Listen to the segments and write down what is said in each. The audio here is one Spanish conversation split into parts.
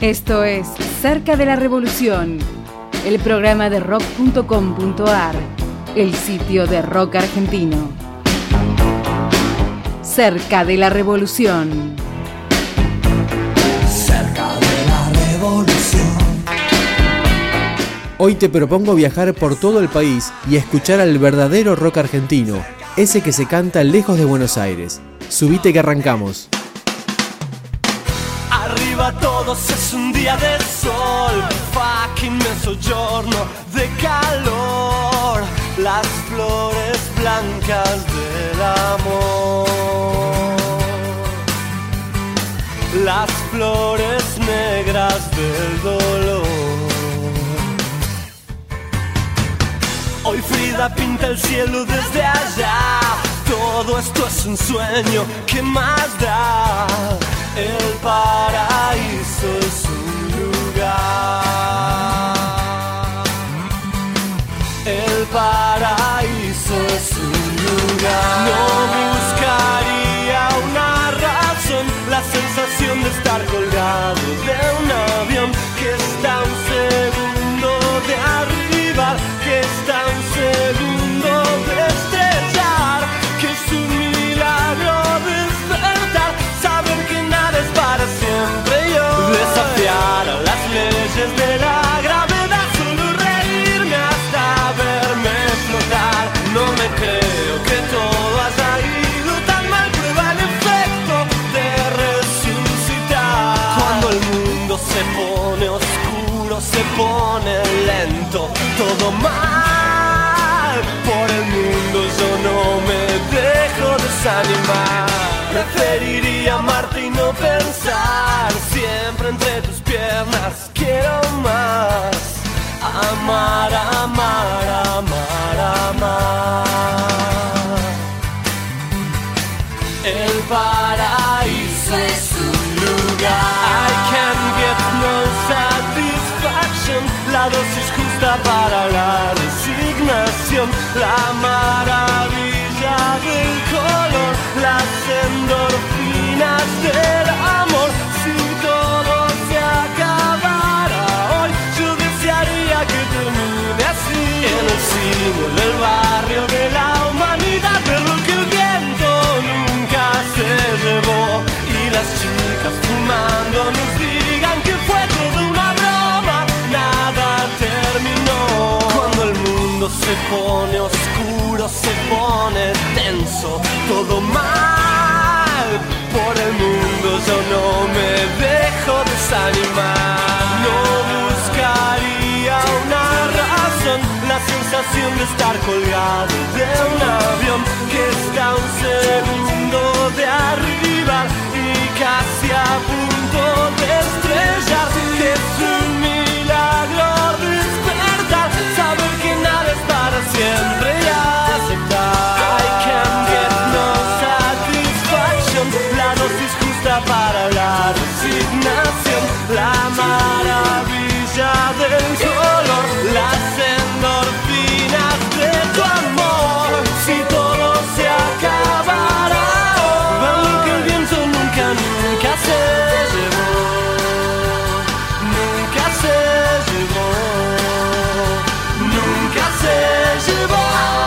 Esto es Cerca de la Revolución, el programa de rock.com.ar, el sitio de rock argentino. Cerca de la Revolución. Cerca de la Revolución. Hoy te propongo viajar por todo el país y escuchar al verdadero rock argentino, ese que se canta lejos de Buenos Aires. Subite que arrancamos. Arriba todos, es un día de sol, fucking mezzogiorno de calor, las flores blancas del amor, las flores negras del dolor. Hoy Frida pinta el cielo desde allá, todo esto es un sueño, ¿qué más da? El paraíso es un lugar. El paraíso es un lugar. No buscaría una razón, la sensación de estar colgado de un avión que está a un segundo de arribar, que está a un segundo de estrellar, que es un milagro despertar, saber que nada es para siempre yo, desafiar a las leyes de la gravedad, solo reírme hasta verme flotar. No me creo que todo haya ido tan mal, prueba el efecto de resucitar. Cuando el mundo se pone oscuro, se pone lento, todo mal. Por el mundo yo no me dejo desanimar. Preferiría amarte y no pensar siempre entre tus piernas. Quiero más. Amar, amar, amar, amar. El paraíso es un lugar. I can get no satisfaction. La dosis justa para la resignación. La maravilla del color. Las endorfinas del amor. Si todo se acabara hoy, yo desearía que termine así. En el cimo del barrio de la humanidad, ver lo que el viento nunca se llevó. Y las chicas fumando nos digan que fue toda una broma, nada terminó. Cuando el mundo se pone oscuro, se pone tenso, todo mal. Por el mundo yo no me dejo desanimar. No buscaría una razón, la sensación de estar colgado de un avión que está a un segundo de arriba y casi a punto de estrellar. Que es un milagro despertar, saber que nada es para siempre y aceptar. I can get no satisfaction, la dosis justa para la resignación, la maravilla del color, las endorfinas de tu amor. Si todo se acabara, ver lo que el viento nunca, nunca se llevó, nunca se llevó, nunca se llevó.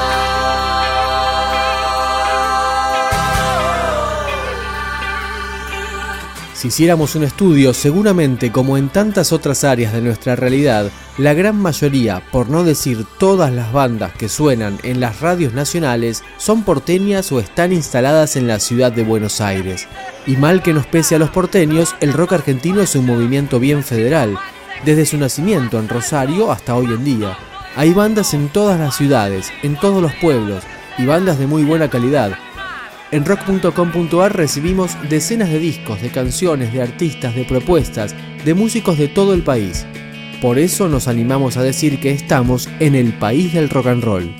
Si hiciéramos un estudio, seguramente como en tantas otras áreas de nuestra realidad, la gran mayoría, por no decir todas las bandas que suenan en las radios nacionales, son porteñas o están instaladas en la ciudad de Buenos Aires. Y mal que nos pese a los porteños, el rock argentino es un movimiento bien federal, desde su nacimiento en Rosario hasta hoy en día. Hay bandas en todas las ciudades, en todos los pueblos, y bandas de muy buena calidad. En rock.com.ar recibimos decenas de discos, de canciones, de artistas, de propuestas, de músicos de todo el país. Por eso nos animamos a decir que estamos en el país del rock and roll.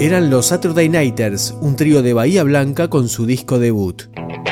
Eran los Saturday Nighters, un trío de Bahía Blanca con su disco debut.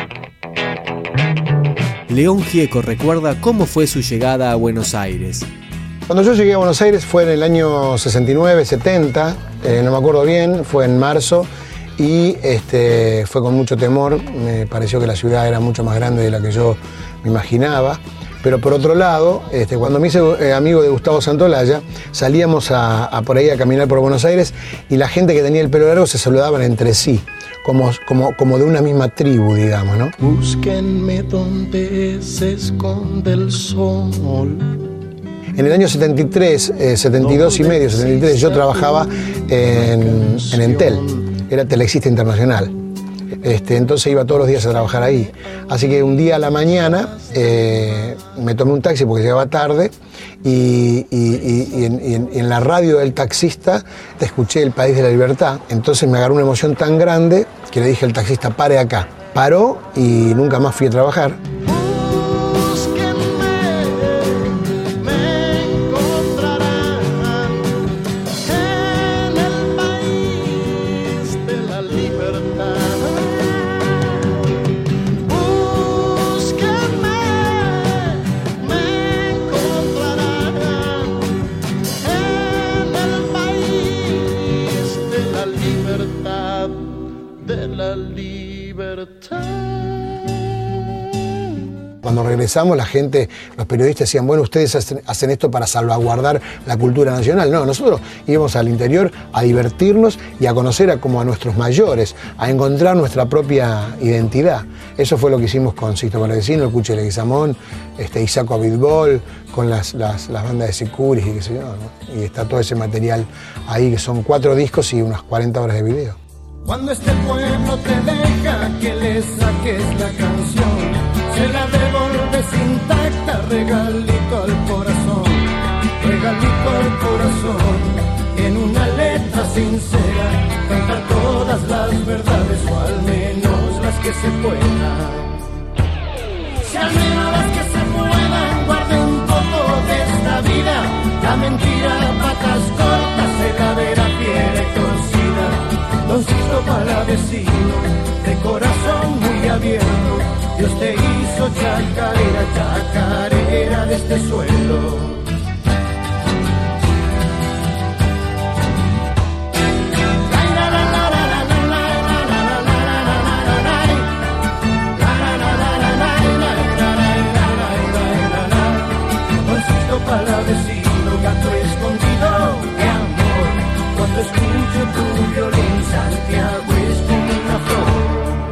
León Gieco recuerda cómo fue su llegada a Buenos Aires. Cuando yo llegué a Buenos Aires fue en el año 69, 70, no me acuerdo bien, fue en marzo y fue con mucho temor. Me pareció que la ciudad era mucho más grande de la que yo me imaginaba. Pero por otro lado, cuando me hice amigo de Gustavo Santolaya, salíamos por ahí a caminar por Buenos Aires y la gente que tenía el pelo largo se saludaban entre sí, como de una misma tribu, digamos, ¿no? Búsquenme donde se esconde el sol. En el año 73, 72 y medio, 73, yo trabajaba en Entel, era Telexista Internacional. Entonces iba todos los días a trabajar ahí. Así que un día a la mañana me tomé un taxi porque llegaba tarde y en la radio del taxista escuché El País de la Libertad. Entonces me agarró una emoción tan grande que le dije al taxista, pare acá. Paró y nunca más fui a trabajar. Cuando regresamos, la gente, los periodistas decían, bueno, ustedes hacen esto para salvaguardar la cultura nacional. No, nosotros íbamos al interior a divertirnos y a conocer a nuestros mayores, a encontrar nuestra propia identidad. Eso fue lo que hicimos con Sixto Palavecino, el Cuchi Leguizamón, Isaco Abitbol, con las bandas de Sicuris y qué sé yo, ¿no? Y está todo ese material ahí, que son 4 discos y unas 40 horas de video. Cuando este pueblo te deja que le saques la canción, se la devolves intacta, regalito al corazón, en una letra sincera, canta todas las verdades, o al menos las que se puedan. Si al menos las que se puedan, guarden un poco de esta vida, la mentira, patas cortas, heladera, fiera y torcida. Don Sixto Palavecino, de corazón muy abierto, Dios te hizo chacarera de este suelo. Don Sixto Palavecino, gato escondido de amor, cuando escucho tu violín, Santiago es como una flor.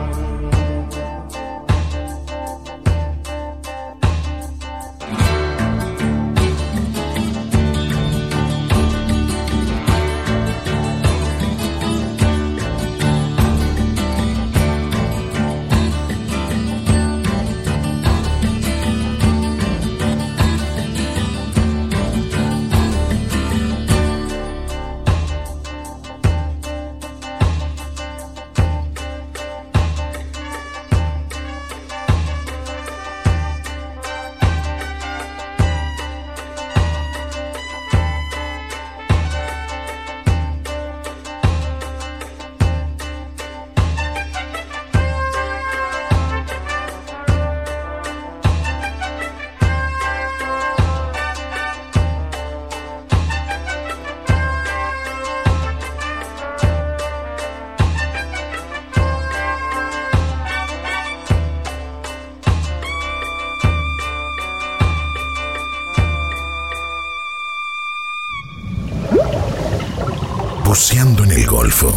Buceando en el Golfo,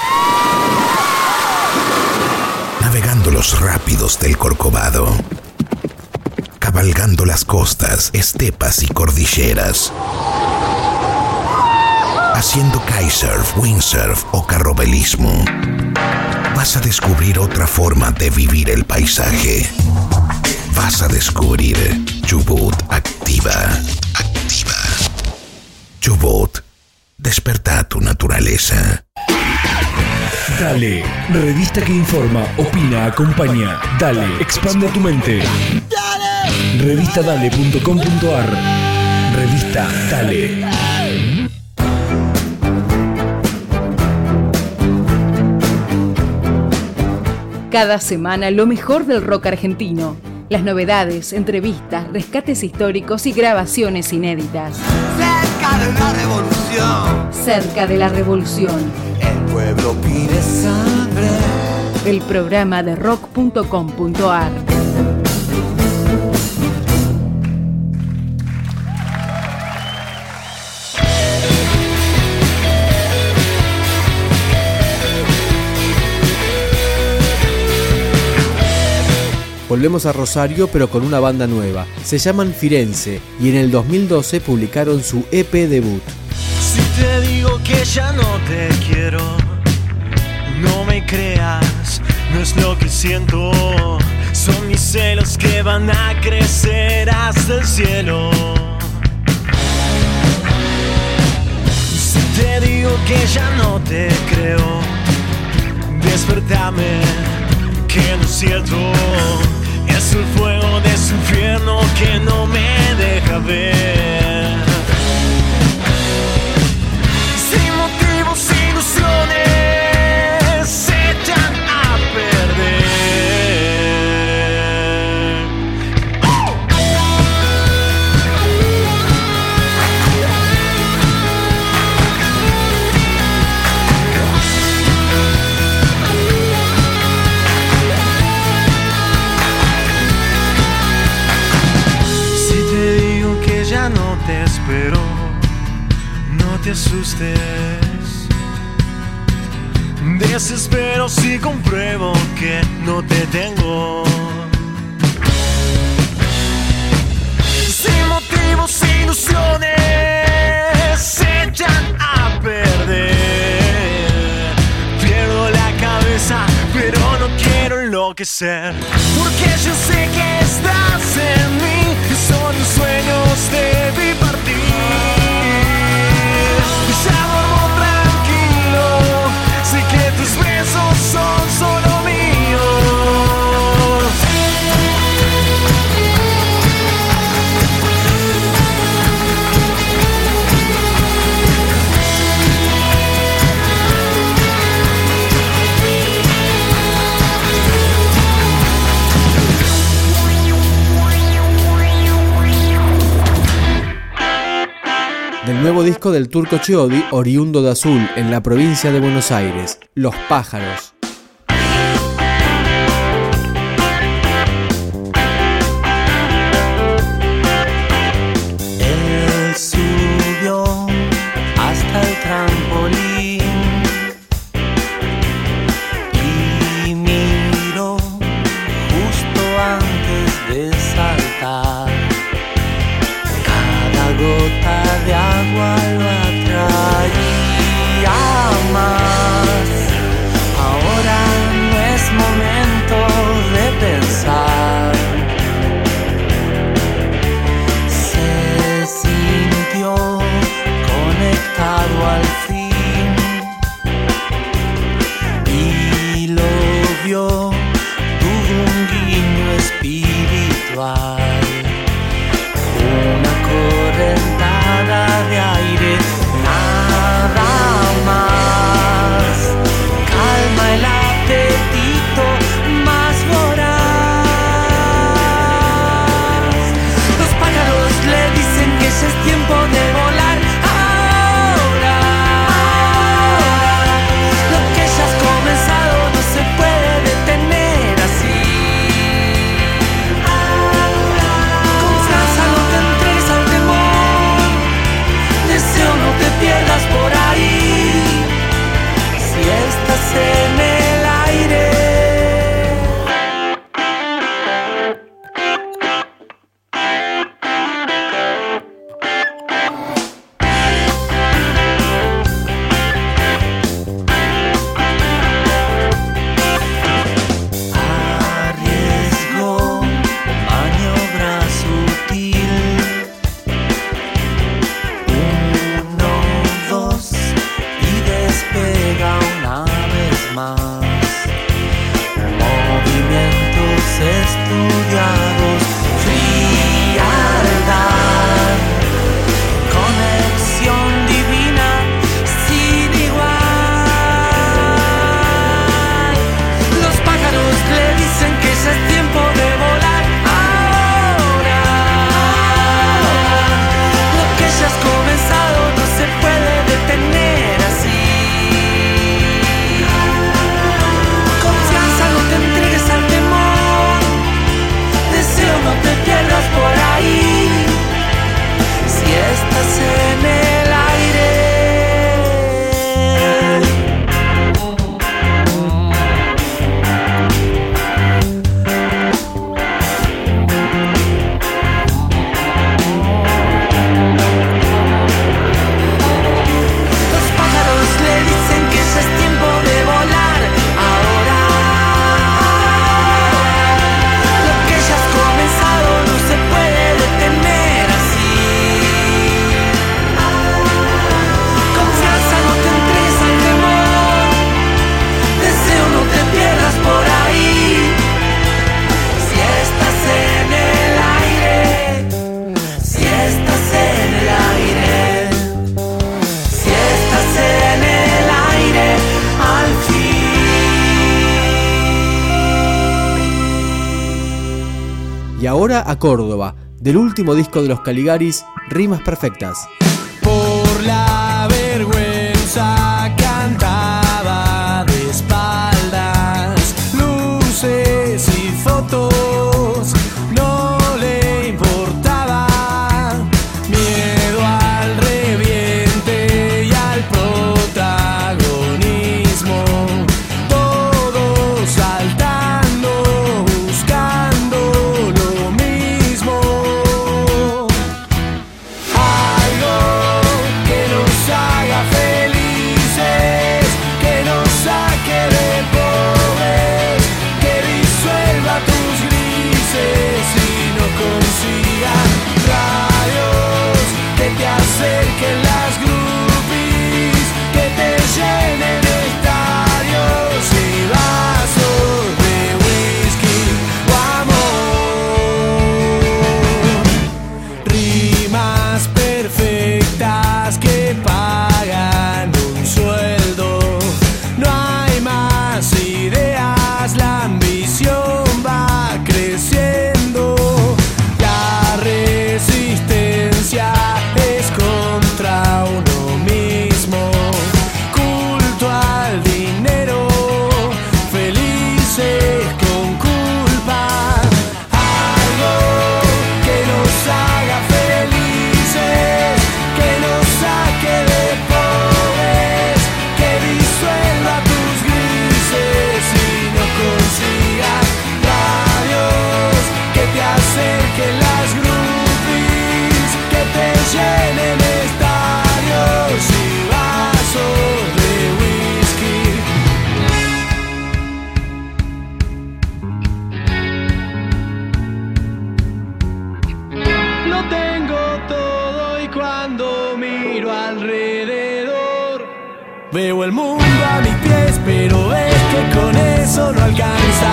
navegando los rápidos del Corcovado, cabalgando las costas, estepas y cordilleras, haciendo kitesurf, windsurf o carrobelismo. Vas a descubrir otra forma de vivir el paisaje. Vas a descubrir Chubut Activa. Chubut. Desperta tu naturaleza. Dale, revista que informa, opina, acompaña. Dale, expande tu mente. Dale. Revistadale.com.ar. Revista Dale. Cada semana lo mejor del rock argentino. Las novedades, entrevistas, rescates históricos y grabaciones inéditas. Cerca de la revolución. Cerca de la revolución. El pueblo pide saber. El programa de rock.com.ar. Volvemos a Rosario, pero con una banda nueva. Se llaman Firenze y en el 2012 publicaron su EP debut. Si te digo que ya no te quiero, no me creas, no es lo que siento. Son mis celos que van a crecer hasta el cielo. Si te digo que ya no te creo, despertame, que no es cierto. Es el fuego de ese infierno que no me deja ver. Sin motivos, sin ilusiones, se echan a perder. No te espero, no te asustes. Desespero si compruebo que no te tengo. Sin motivos, sin ilusiones, se echan a perder. Pierdo la cabeza, pero no quiero enloquecer, porque yo sé que estás en mí. Son los sueños de mi partir. Ya duermo tranquilo, sé que tus besos son solo míos. Del nuevo disco del Turco Chiodi, oriundo de Azul, en la provincia de Buenos Aires, Los Pájaros. Él subió hasta el trampolín y miró justo antes de saltar. Cada gota de agua lo atraía más. Ahora no es momento de pensar. Se sintió conectado al fin y lo vio, tuvo un guiño espiritual. Una correntada de aire Ahora a Córdoba, del último disco de los Caligaris, Rimas Perfectas. Por la vergüenza cantaba de espaldas, luces y fotos no le importaba, miedo al reviente y al protagonismo, todos saltando, buscando lo mismo. Algo que nos haga felices, que nos saque de pobres, que disuelva tus grises y no consiga radios que te acerquen las groupies, que te llenen estadios y vasos de whisky o amor. Rimas perfectas que pagan un sueldo. No hay más ideas, la ambición va creciendo. La resistencia es contra uno mismo. Culto al dinero, felices con culpa. Algo que nos haga felices, que nos saque de pobres, que disuelva tus grises y no consigas radios que te acerquen las groupies, que te llenen estadios y vasos de whisky. Lo tengo todo y cuando miro alrededor veo el mundo a mis pies, pero es que con eso no alcanza.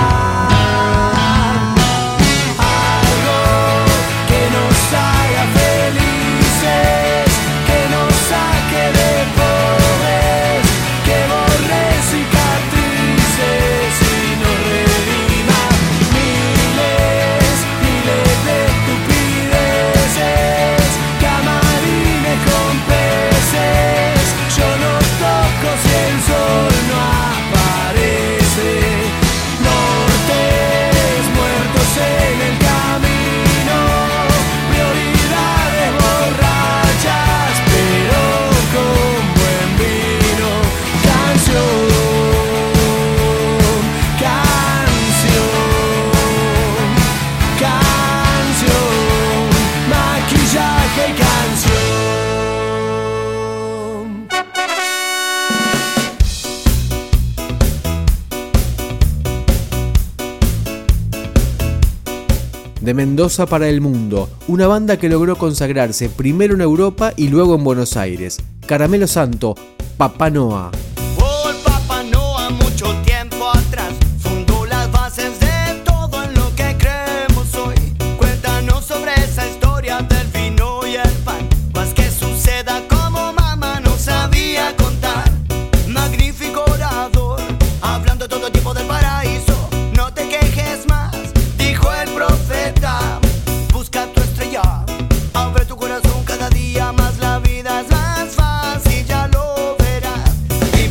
Algo que nos haga felices, que nos saque de pobres, que borre cicatrices y nos redima miles, miles de estupideces, camarines con peces. Yo no toco si el sol no aparece. Nortes muertos en el camino, prioridades borrachas, pero con buen vino. Canción, canción, canción, maquillaje y canción. De Mendoza para el mundo, una banda que logró consagrarse primero en Europa y luego en Buenos Aires. Caramelo Santo, Papá Noa. Oh, el Papá Noa, mucho tiempo atrás, fundó las bases de todo en lo que creemos hoy. Cuéntanos sobre esa historia del vino y el pan, más que suceda como mamá no sabía contar. Magnífico orador, hablando todo el tiempo del paraíso. No te quejes más, dijo el profeta. Busca tu estrella, abre tu corazón cada día más. La vida es más fácil, ya lo verás. Y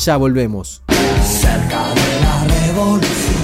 Ya volvemos. Cerca de la revolución.